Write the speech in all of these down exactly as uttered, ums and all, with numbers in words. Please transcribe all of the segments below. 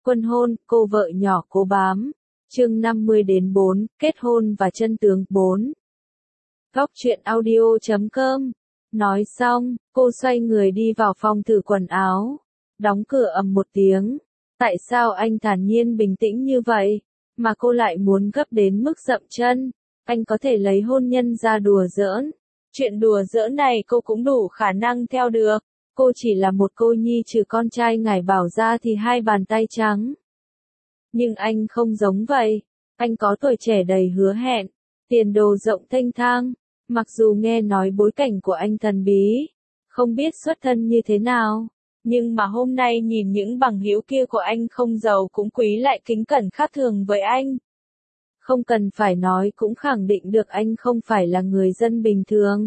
Quân hôn, cô vợ nhỏ cố bám. Chương năm mươi đến bốn, kết hôn và chân tướng bốn. Góc truyện audio chấm com. Nói xong, cô xoay người đi vào phòng thử quần áo. Đóng cửa ầm một tiếng. Tại sao anh thản nhiên bình tĩnh như vậy, mà cô lại muốn gấp đến mức dậm chân? Anh có thể lấy hôn nhân ra đùa giỡn. Chuyện đùa giỡn này cô cũng đủ khả năng theo được. Cô chỉ là một cô nhi trừ con trai ngải bảo ra thì hai bàn tay trắng. Nhưng anh không giống vậy. Anh có tuổi trẻ đầy hứa hẹn, tiền đồ rộng thênh thang. Mặc dù nghe nói bối cảnh của anh thần bí, không biết xuất thân như thế nào, nhưng mà hôm nay nhìn những bằng hữu kia của anh không giàu cũng quý lại kính cẩn khác thường với anh. Không cần phải nói cũng khẳng định được anh không phải là người dân bình thường.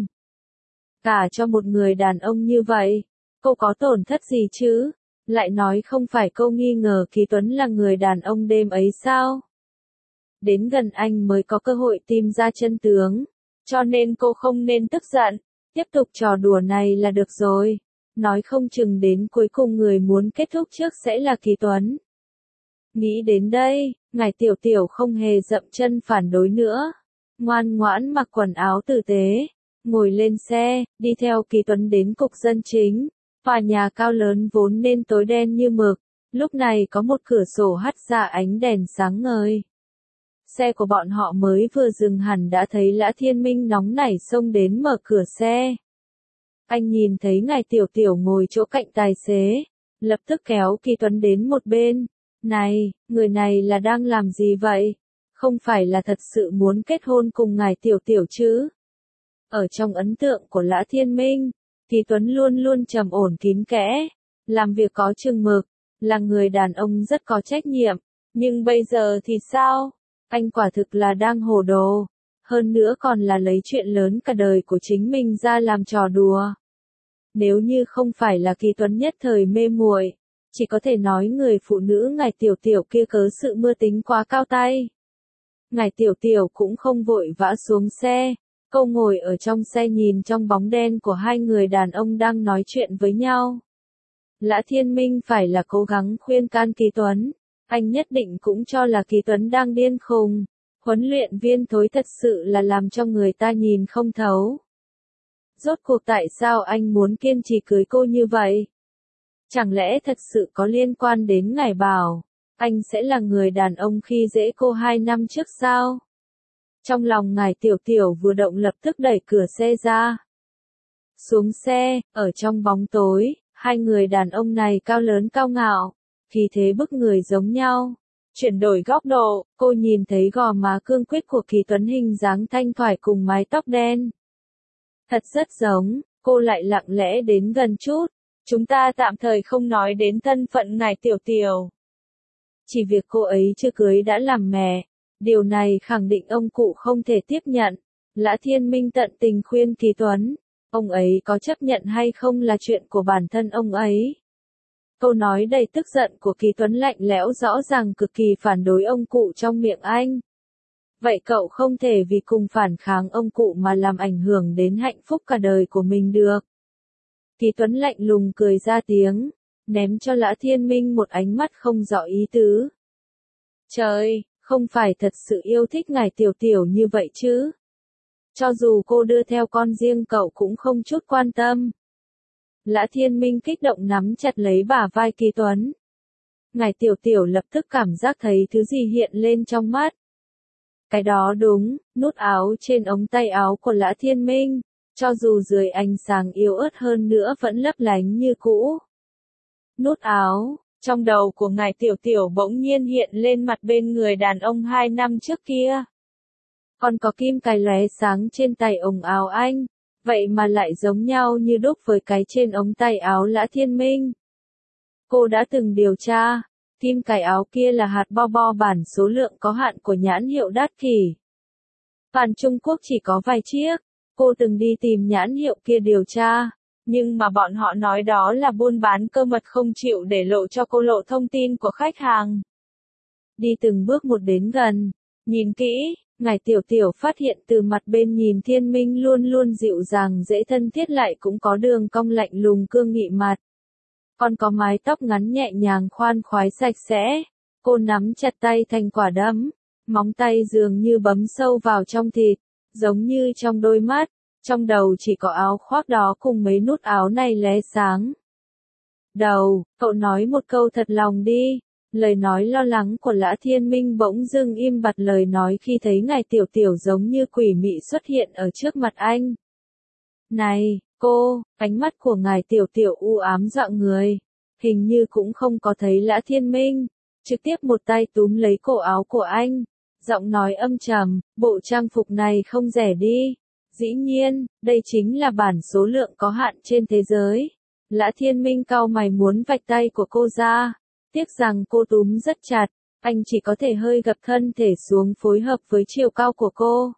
Cả cho một người đàn ông như vậy, cô có tổn thất gì chứ? Lại nói không phải cô nghi ngờ Kỳ Tuấn là người đàn ông đêm ấy sao? Đến gần anh mới có cơ hội tìm ra chân tướng, cho nên cô không nên tức giận, tiếp tục trò đùa này là được rồi. Nói không chừng đến cuối cùng người muốn kết thúc trước sẽ là Kỳ Tuấn. Nghĩ đến đây, ngài Tiểu Tiểu không hề dậm chân phản đối nữa. Ngoan ngoãn mặc quần áo tử tế, ngồi lên xe, đi theo Kỳ Tuấn đến cục dân chính. Tòa nhà cao lớn vốn nên tối đen như mực, lúc này có một cửa sổ hắt ra ánh đèn sáng ngời. Xe của bọn họ mới vừa dừng hẳn đã thấy Lã Thiên Minh nóng nảy xông đến mở cửa xe. Anh nhìn thấy ngài Tiểu Tiểu ngồi chỗ cạnh tài xế, lập tức kéo Kỳ Tuấn đến một bên. Này, người này là đang làm gì vậy? Không phải là thật sự muốn kết hôn cùng ngài Tiểu Tiểu chứ? Ở trong ấn tượng của Lã Thiên Minh, Kỳ Tuấn luôn luôn trầm ổn kín kẽ, làm việc có chừng mực, là người đàn ông rất có trách nhiệm. Nhưng bây giờ thì sao? Anh quả thực là đang hồ đồ. Hơn nữa còn là lấy chuyện lớn cả đời của chính mình ra làm trò đùa. Nếu như không phải là Kỳ Tuấn nhất thời mê muội, chỉ có thể nói người phụ nữ ngài Tiểu Tiểu kia cớ sự mưa tính quá cao tay. Ngài Tiểu Tiểu cũng không vội vã xuống xe. Cô ngồi ở trong xe nhìn trong bóng đen của hai người đàn ông đang nói chuyện với nhau. Lã Thiên Minh phải là cố gắng khuyên can Kỳ Tuấn. Anh nhất định cũng cho là Kỳ Tuấn đang điên khùng. Huấn luyện viên thối thật sự là làm cho người ta nhìn không thấu. Rốt cuộc tại sao anh muốn kiên trì cưới cô như vậy? Chẳng lẽ thật sự có liên quan đến ngài bảo anh sẽ là người đàn ông khi dễ cô hai năm trước sao? Trong lòng ngài Tiểu Tiểu vừa động lập tức đẩy cửa xe ra. Xuống xe, ở trong bóng tối, hai người đàn ông này cao lớn cao ngạo, khí thế bức người giống nhau. Chuyển đổi góc độ, cô nhìn thấy gò má cương quyết của Kỳ Tuấn hình dáng thanh thoải cùng mái tóc đen. Thật rất giống, cô lại lặng lẽ đến gần chút. Chúng ta tạm thời không nói đến thân phận ngài Tiểu Tiểu. Chỉ việc cô ấy chưa cưới đã làm mẹ. Điều này khẳng định ông cụ không thể tiếp nhận. Lã Thiên Minh tận tình khuyên Kỳ Tuấn. Ông ấy có chấp nhận hay không là chuyện của bản thân ông ấy. Câu nói đầy tức giận của Kỳ Tuấn lạnh lẽo rõ ràng cực kỳ phản đối ông cụ trong miệng anh. Vậy cậu không thể vì cùng phản kháng ông cụ mà làm ảnh hưởng đến hạnh phúc cả đời của mình được. Kỳ Tuấn lạnh lùng cười ra tiếng, ném cho Lã Thiên Minh một ánh mắt không rõ ý tứ. Trời! Không phải thật sự yêu thích ngài Tiểu Tiểu như vậy chứ? Cho dù cô đưa theo con riêng cậu cũng không chút quan tâm. Lã Thiên Minh kích động nắm chặt lấy bả vai Kỳ Tuấn. Ngài Tiểu Tiểu lập tức cảm giác thấy thứ gì hiện lên trong mắt. Cái đó đúng, nút áo trên ống tay áo của Lã Thiên Minh, cho dù dưới ánh sáng yếu ớt hơn nữa vẫn lấp lánh như cũ. Nút áo. Trong đầu của ngài Tiểu Tiểu bỗng nhiên hiện lên mặt bên người đàn ông hai năm trước kia. Còn có kim cài lóe sáng trên tay ống áo anh, vậy mà lại giống nhau như đúc với cái trên ống tay áo Lã Thiên Minh. Cô đã từng điều tra, kim cài áo kia là hạt bo bo bản số lượng có hạn của nhãn hiệu đắt kỷ. Toàn Trung Quốc chỉ có vài chiếc, cô từng đi tìm nhãn hiệu kia điều tra. Nhưng mà bọn họ nói đó là buôn bán cơ mật không chịu để lộ cho cô lộ thông tin của khách hàng. Đi từng bước một đến gần, nhìn kỹ, ngài Tiểu Tiểu phát hiện từ mặt bên nhìn Thiên Minh luôn luôn dịu dàng dễ thân thiết lại cũng có đường cong lạnh lùng cương nghị mặt. còn có mái tóc ngắn nhẹ nhàng khoan khoái sạch sẽ. Cô nắm chặt tay thành quả đấm, móng tay dường như bấm sâu vào trong thịt, giống như trong đôi mắt, trong đầu chỉ có áo khoác đó cùng mấy nút áo này lóe sáng. Đầu, cậu nói một câu thật lòng đi. Lời nói lo lắng của Lã Thiên Minh bỗng dưng im bặt lời nói khi thấy ngài tiểu tiểu giống như quỷ mị xuất hiện ở trước mặt anh. Này, cô, ánh mắt của ngài tiểu tiểu u ám dọa người. Hình như cũng không có thấy Lã Thiên Minh. Trực tiếp một tay túm lấy cổ áo của anh. Giọng nói âm trầm, bộ trang phục này không rẻ đi. Dĩ nhiên, đây chính là bản số lượng có hạn trên thế giới. Lã Thiên Minh cau mày muốn vạch tay của cô ra. Tiếc rằng cô túm rất chặt, anh chỉ có thể hơi gập thân thể xuống phối hợp với chiều cao của cô.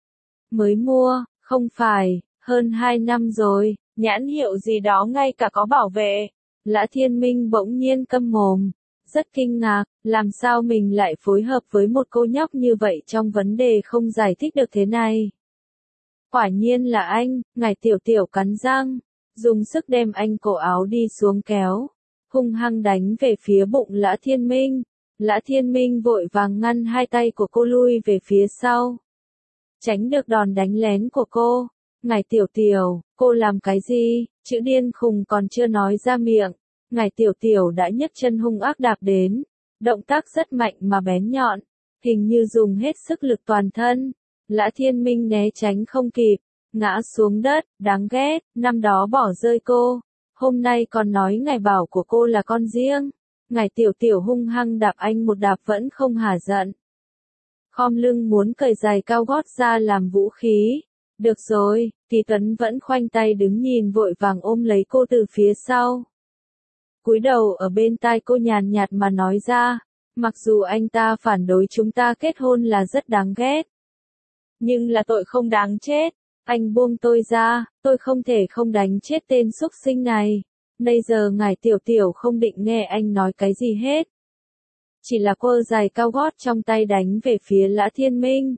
Mới mua, không phải, hơn hai năm rồi, nhãn hiệu gì đó ngay cả có bảo vệ. Lã Thiên Minh bỗng nhiên câm mồm, rất kinh ngạc, làm sao mình lại phối hợp với một cô nhóc như vậy trong vấn đề không giải thích được thế này. Quả nhiên là anh, ngài tiểu tiểu cắn răng, dùng sức đem anh cổ áo đi xuống kéo. Hung hăng đánh về phía bụng Lã Thiên Minh. Lã Thiên Minh vội vàng ngăn hai tay của cô lui về phía sau. Tránh được đòn đánh lén của cô. Ngài tiểu tiểu, cô làm cái gì? Chữ điên khùng còn chưa nói ra miệng. Ngài tiểu tiểu đã nhấc chân hung ác đạp đến. Động tác rất mạnh mà bén nhọn. Hình như dùng hết sức lực toàn thân. Lã Thiên Minh né tránh không kịp. Ngã xuống đất, đáng ghét, năm đó bỏ rơi cô. Hôm nay còn nói ngài bảo của cô là con riêng. Ngài tiểu tiểu hung hăng đạp anh một đạp vẫn không hả giận. Khom lưng muốn cởi giày cao gót ra làm vũ khí. Được rồi, Kỳ Tuấn vẫn khoanh tay đứng nhìn vội vàng ôm lấy cô từ phía sau. Cúi đầu ở bên tai cô nhàn nhạt mà nói ra, mặc dù anh ta phản đối chúng ta kết hôn là rất đáng ghét. Nhưng là tội không đáng chết. Anh buông tôi ra, tôi không thể không đánh chết tên súc sinh này. Bây giờ ngài tiểu tiểu không định nghe anh nói cái gì hết. Chỉ là quơ giày cao gót trong tay đánh về phía Lã Thiên Minh.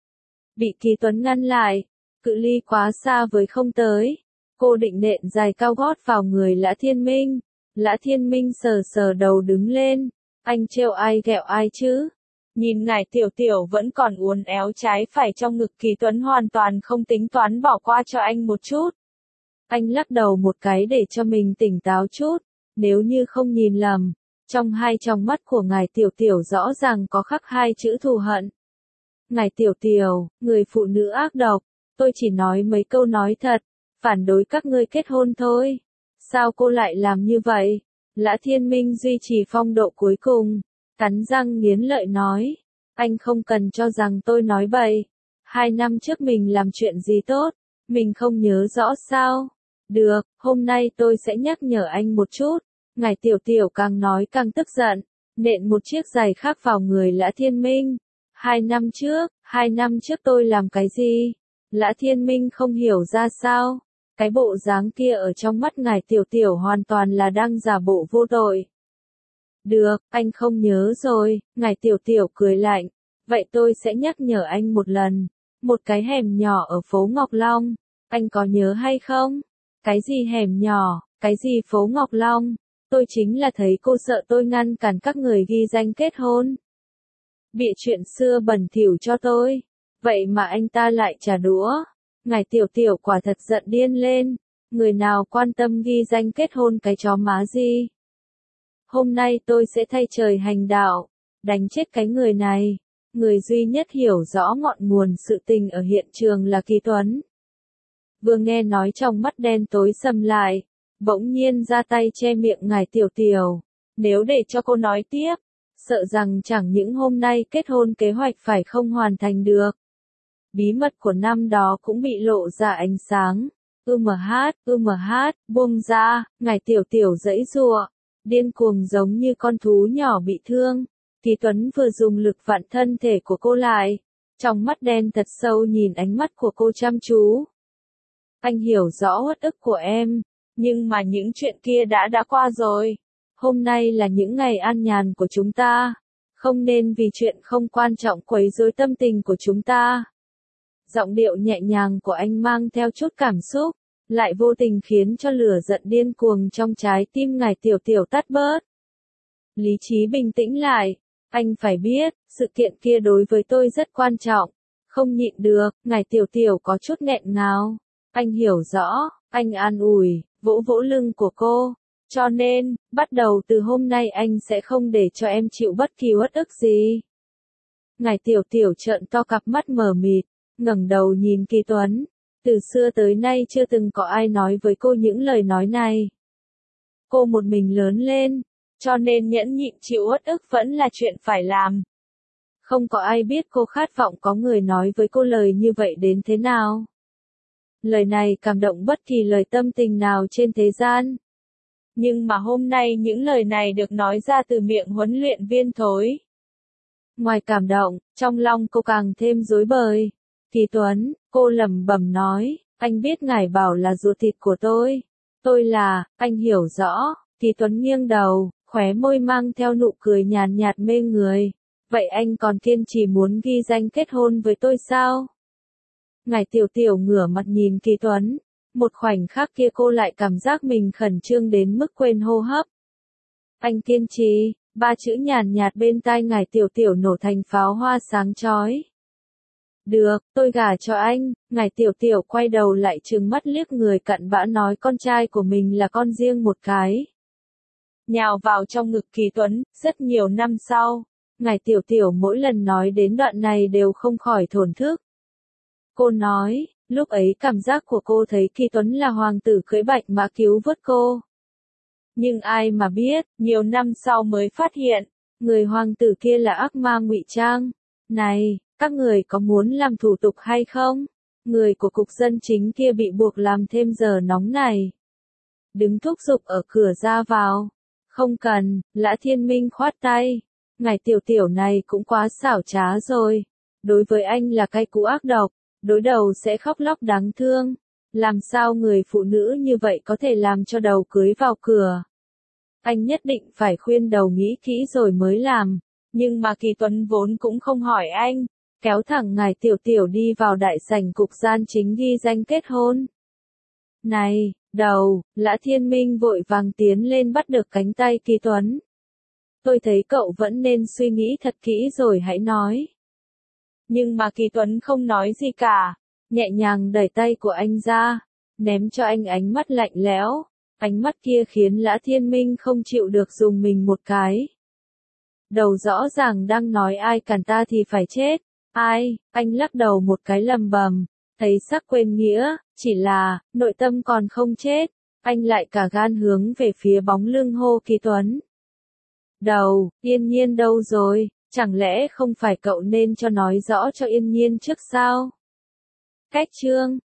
Bị Kỳ Tuấn ngăn lại, cự ly quá xa với không tới. Cô định nện giày cao gót vào người Lã Thiên Minh. Lã Thiên Minh sờ sờ đầu đứng lên. Anh trêu ai ghẹo ai chứ? Nhìn ngài tiểu tiểu vẫn còn uốn éo trái phải trong ngực, Kỳ Tuấn hoàn toàn không tính toán bỏ qua cho anh một chút. Anh lắc đầu một cái để cho mình tỉnh táo chút, nếu như không nhìn lầm, trong hai tròng mắt của ngài tiểu tiểu rõ ràng có khắc hai chữ thù hận. Ngài tiểu tiểu, người phụ nữ ác độc, tôi chỉ nói mấy câu nói thật, phản đối các ngươi kết hôn thôi. Sao cô lại làm như vậy? Lã Thiên Minh duy trì phong độ cuối cùng. Cắn răng nghiến lợi nói, anh không cần cho rằng tôi nói bậy. Hai năm trước mình làm chuyện gì tốt, mình không nhớ rõ sao? Được, hôm nay tôi sẽ nhắc nhở anh một chút. Ngài tiểu tiểu càng nói càng tức giận, nện một chiếc giày khác vào người Lã Thiên Minh. Hai năm trước, hai năm trước tôi làm cái gì? Lã Thiên Minh không hiểu ra sao. Cái bộ dáng kia ở trong mắt ngài tiểu tiểu hoàn toàn là đang giả bộ vô tội. Được, anh không nhớ rồi, ngài tiểu tiểu cười lạnh. Vậy tôi sẽ nhắc nhở anh một lần. Một cái hẻm nhỏ ở phố Ngọc Long. Anh có nhớ hay không? Cái gì hẻm nhỏ, cái gì phố Ngọc Long? Tôi chính là thấy cô sợ tôi ngăn cản các người ghi danh kết hôn. Bịa chuyện xưa bẩn thỉu cho tôi. Vậy mà anh ta lại trả đũa. Ngài tiểu tiểu quả thật giận điên lên. Người nào quan tâm ghi danh kết hôn cái chó má gì? Hôm nay tôi sẽ thay trời hành đạo, đánh chết cái người này. Người duy nhất hiểu rõ ngọn nguồn sự tình ở hiện trường là Kỳ Tuấn. Vừa nghe nói trong mắt đen tối sầm lại, bỗng nhiên ra tay che miệng ngài tiểu tiểu. Nếu để cho cô nói tiếp, sợ rằng chẳng những hôm nay kết hôn kế hoạch phải không hoàn thành được. Bí mật của năm đó cũng bị lộ ra ánh sáng. Ư mờ hát, ư mờ hát, buông ra, ngài tiểu tiểu giãy giụa, điên cuồng giống như con thú nhỏ bị thương. Kỳ Tuấn vừa dùng lực vặn thân thể của cô lại, trong mắt đen thật sâu nhìn ánh mắt của cô chăm chú. Anh hiểu rõ uất ức của em, nhưng mà những chuyện kia đã đã qua rồi. Hôm nay là những ngày an nhàn của chúng ta, không nên vì chuyện không quan trọng quấy rối tâm tình của chúng ta. Giọng điệu nhẹ nhàng của anh mang theo chút cảm xúc, lại vô tình khiến cho lửa giận điên cuồng trong trái tim ngài Tiểu Tiểu tắt bớt. Lý trí bình tĩnh lại, anh phải biết, sự kiện kia đối với tôi rất quan trọng. Không nhịn được, ngài Tiểu Tiểu có chút nghẹn ngào. Anh hiểu rõ, anh an ủi, vỗ vỗ lưng của cô. Cho nên, bắt đầu từ hôm nay anh sẽ không để cho em chịu bất kỳ uất ức gì. Ngài Tiểu Tiểu trợn to cặp mắt mờ mịt, ngẩng đầu nhìn Kỳ Tuấn. Từ xưa tới nay chưa từng có ai nói với cô những lời nói này. Cô một mình lớn lên, cho nên nhẫn nhịn chịu uất ức vẫn là chuyện phải làm. Không có ai biết cô khát vọng có người nói với cô lời như vậy đến thế nào. Lời này cảm động bất kỳ lời tâm tình nào trên thế gian. Nhưng mà hôm nay những lời này được nói ra từ miệng huấn luyện viên Thối. Ngoài cảm động, trong lòng cô càng thêm rối bời. Kỳ Tuấn, cô lẩm bẩm nói, anh biết ngài bảo là ruột thịt của tôi. Tôi là, anh hiểu rõ. Kỳ Tuấn nghiêng đầu, khóe môi mang theo nụ cười nhàn nhạt mê người. Vậy anh còn kiên trì muốn ghi danh kết hôn với tôi sao? Ngài Tiểu Tiểu ngửa mặt nhìn Kỳ Tuấn. Một khoảnh khắc kia cô lại cảm giác mình khẩn trương đến mức quên hô hấp. Anh kiên trì, ba chữ nhàn nhạt bên tai ngài Tiểu Tiểu nổ thành pháo hoa sáng chói. Được, tôi gả cho anh. Ngài Tiểu Tiểu quay đầu lại trừng mắt liếc người cặn bã nói con trai của mình là con riêng một cái. Nhào vào trong ngực Kỳ Tuấn, rất nhiều năm sau. Ngài Tiểu Tiểu mỗi lần nói đến đoạn này đều không khỏi thổn thức. Cô nói, lúc ấy cảm giác của cô thấy Kỳ Tuấn là hoàng tử cưỡi bạch mã cứu vớt cô. Nhưng ai mà biết, nhiều năm sau mới phát hiện, người hoàng tử kia là ác ma ngụy trang. Này, các người có muốn làm thủ tục hay không? Người của cục dân chính kia bị buộc làm thêm giờ nóng này. Đứng thúc giục ở cửa ra vào. Không cần, Lã Thiên Minh khoát tay. Ngài Tiểu Tiểu này cũng quá xảo trá rồi. Đối với anh là cái cú ác độc, đối đầu sẽ khóc lóc đáng thương. Làm sao người phụ nữ như vậy có thể làm cho đầu cưới vào cửa? Anh nhất định phải khuyên đầu nghĩ kỹ rồi mới làm. Nhưng mà Kỳ Tuấn vốn cũng không hỏi anh, kéo thẳng ngài Tiểu Tiểu đi vào đại sảnh cục gian chính ghi danh kết hôn. Này, đầu, Lã Thiên Minh vội vàng tiến lên bắt được cánh tay Kỳ Tuấn. Tôi thấy cậu vẫn nên suy nghĩ thật kỹ rồi hãy nói. Nhưng mà Kỳ Tuấn không nói gì cả, nhẹ nhàng đẩy tay của anh ra, ném cho anh ánh mắt lạnh lẽo. Ánh mắt kia khiến Lã Thiên Minh không chịu được dùng mình một cái. Đầu rõ ràng đang nói ai cản ta thì phải chết. Ai, anh lắc đầu một cái lầm bầm, thấy sắc quên nghĩa, chỉ là, nội tâm còn không chết. Anh lại cả gan hướng về phía bóng lưng hô Kỳ Tuấn. Đầu, Yên Nhiên đâu rồi, chẳng lẽ không phải cậu nên cho nói rõ cho Yên Nhiên trước sao? Cách chương